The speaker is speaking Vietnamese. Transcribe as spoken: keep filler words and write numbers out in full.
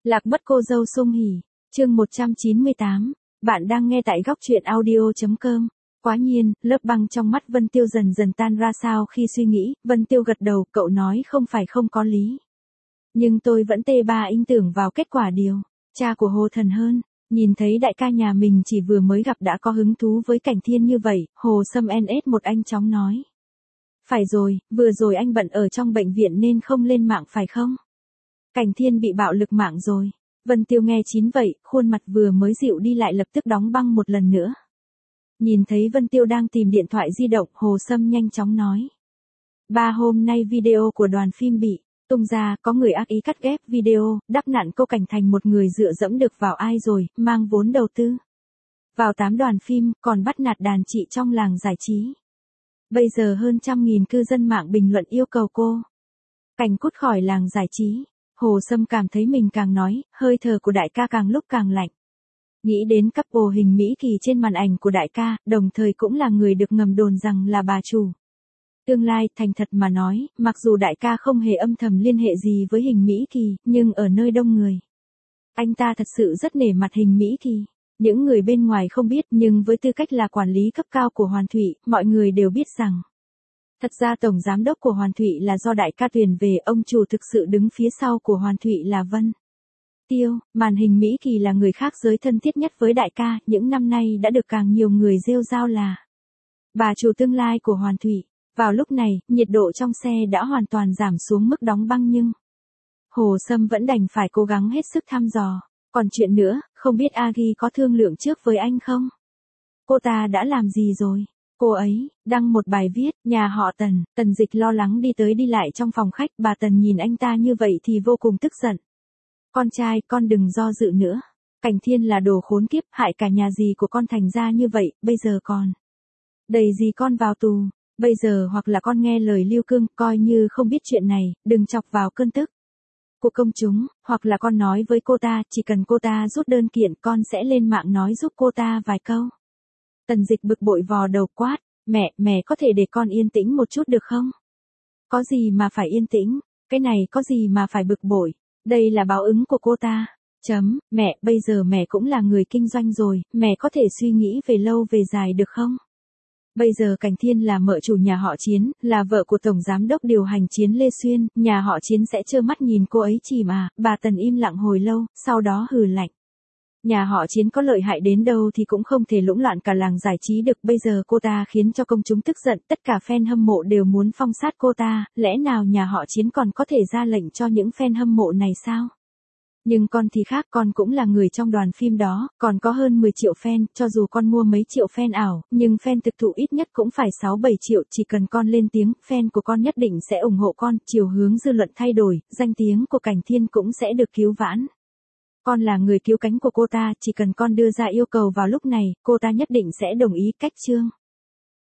Lạc mất cô dâu Sung Hỉ, chương một trăm chín mươi tám, bạn đang nghe tại góc truyện audio.com. Quá nhiên, lớp băng trong mắt Vân Tiêu dần dần tan ra sao khi suy nghĩ, Vân Tiêu gật đầu, cậu nói không phải không có lý. Nhưng tôi vẫn tê ba in tưởng vào kết quả điều, cha của Hồ Thần hơn, nhìn thấy đại ca nhà mình chỉ vừa mới gặp đã có hứng thú với Cảnh Thiên như vậy, Hồ Sâm en ét một anh chóng nói. Phải rồi, vừa rồi anh bận ở trong bệnh viện nên không lên mạng phải không? Cảnh Thiên bị bạo lực mạng rồi. Vân Tiêu nghe chín vậy, khuôn mặt vừa mới dịu đi lại lập tức đóng băng một lần nữa. Nhìn thấy Vân Tiêu đang tìm điện thoại di động, Hồ Sâm nhanh chóng nói. Ba hôm nay video của đoàn phim bị tung ra, có người ác ý cắt ghép video, đắp nặn cô Cảnh thành một người dựa dẫm được vào ai rồi, mang vốn đầu tư vào tám đoàn phim, còn bắt nạt đàn chị trong làng giải trí. Bây giờ hơn trăm nghìn cư dân mạng bình luận yêu cầu cô Cảnh cút khỏi làng giải trí. Hồ Sâm cảm thấy mình càng nói, hơi thở của đại ca càng lúc càng lạnh. Nghĩ đến couple hình Mỹ Kỳ trên màn ảnh của đại ca, đồng thời cũng là người được ngầm đồn rằng là bà chủ tương lai. Thành thật mà nói, mặc dù đại ca không hề âm thầm liên hệ gì với hình Mỹ Kỳ, nhưng ở nơi đông người, anh ta thật sự rất nể mặt hình Mỹ Kỳ. Những người bên ngoài không biết, nhưng với tư cách là quản lý cấp cao của Hoàn Thụy, mọi người đều biết rằng thật ra tổng giám đốc của Hoàn Thụy là do đại ca tuyển về, ông chủ thực sự đứng phía sau của Hoàn Thụy là Vân Tiêu. Màn hình Mỹ Kỳ là người khác giới thân thiết nhất với đại ca, những năm nay đã được càng nhiều người rêu rao là bà chủ tương lai của Hoàn Thụy. Vào lúc này, nhiệt độ trong xe đã hoàn toàn giảm xuống mức đóng băng nhưng Hồ Sâm vẫn đành phải cố gắng hết sức thăm dò. Còn chuyện nữa, không biết Agi có thương lượng trước với anh không? Cô ta đã làm gì rồi? Cô ấy đăng một bài viết, nhà họ Tần. Tần Dịch lo lắng đi tới đi lại trong phòng khách, bà Tần nhìn anh ta như vậy thì vô cùng tức giận. Con trai, con đừng do dự nữa. Cảnh Thiên là đồ khốn kiếp, hại cả nhà gì của con thành ra như vậy, bây giờ còn đầy gì con vào tù. Bây giờ hoặc là con nghe lời Lưu Cương, coi như không biết chuyện này, đừng chọc vào cơn tức của công chúng, hoặc là con nói với cô ta, chỉ cần cô ta rút đơn kiện con sẽ lên mạng nói giúp cô ta vài câu. Tần Dịch bực bội vò đầu quát, mẹ, mẹ có thể để con yên tĩnh một chút được không? Có gì mà phải yên tĩnh, cái này có gì mà phải bực bội, đây là báo ứng của cô ta. Chấm, mẹ, bây giờ mẹ cũng là người kinh doanh rồi, mẹ có thể suy nghĩ về lâu về dài được không? Bây giờ Cảnh Thiên là mợ chủ nhà họ Chiến, là vợ của Tổng Giám đốc điều hành Chiến Lê Xuyên, nhà họ Chiến sẽ trơ mắt nhìn cô ấy chìm à. Bà Tần im lặng hồi lâu, sau đó hừ lạnh. Nhà họ Chiến có lợi hại đến đâu thì cũng không thể lũng loạn cả làng giải trí được, bây giờ cô ta khiến cho công chúng tức giận, tất cả fan hâm mộ đều muốn phong sát cô ta, lẽ nào nhà họ Chiến còn có thể ra lệnh cho những fan hâm mộ này sao? Nhưng con thì khác, con cũng là người trong đoàn phim đó, còn có hơn mười triệu fan, cho dù con mua mấy triệu fan ảo, nhưng fan thực thụ ít nhất cũng phải sáu bảy triệu, chỉ cần con lên tiếng, fan của con nhất định sẽ ủng hộ con, chiều hướng dư luận thay đổi, danh tiếng của Cảnh Thiên cũng sẽ được cứu vãn. Con là người cứu cánh của cô ta, chỉ cần con đưa ra yêu cầu vào lúc này, cô ta nhất định sẽ đồng ý. Cách chương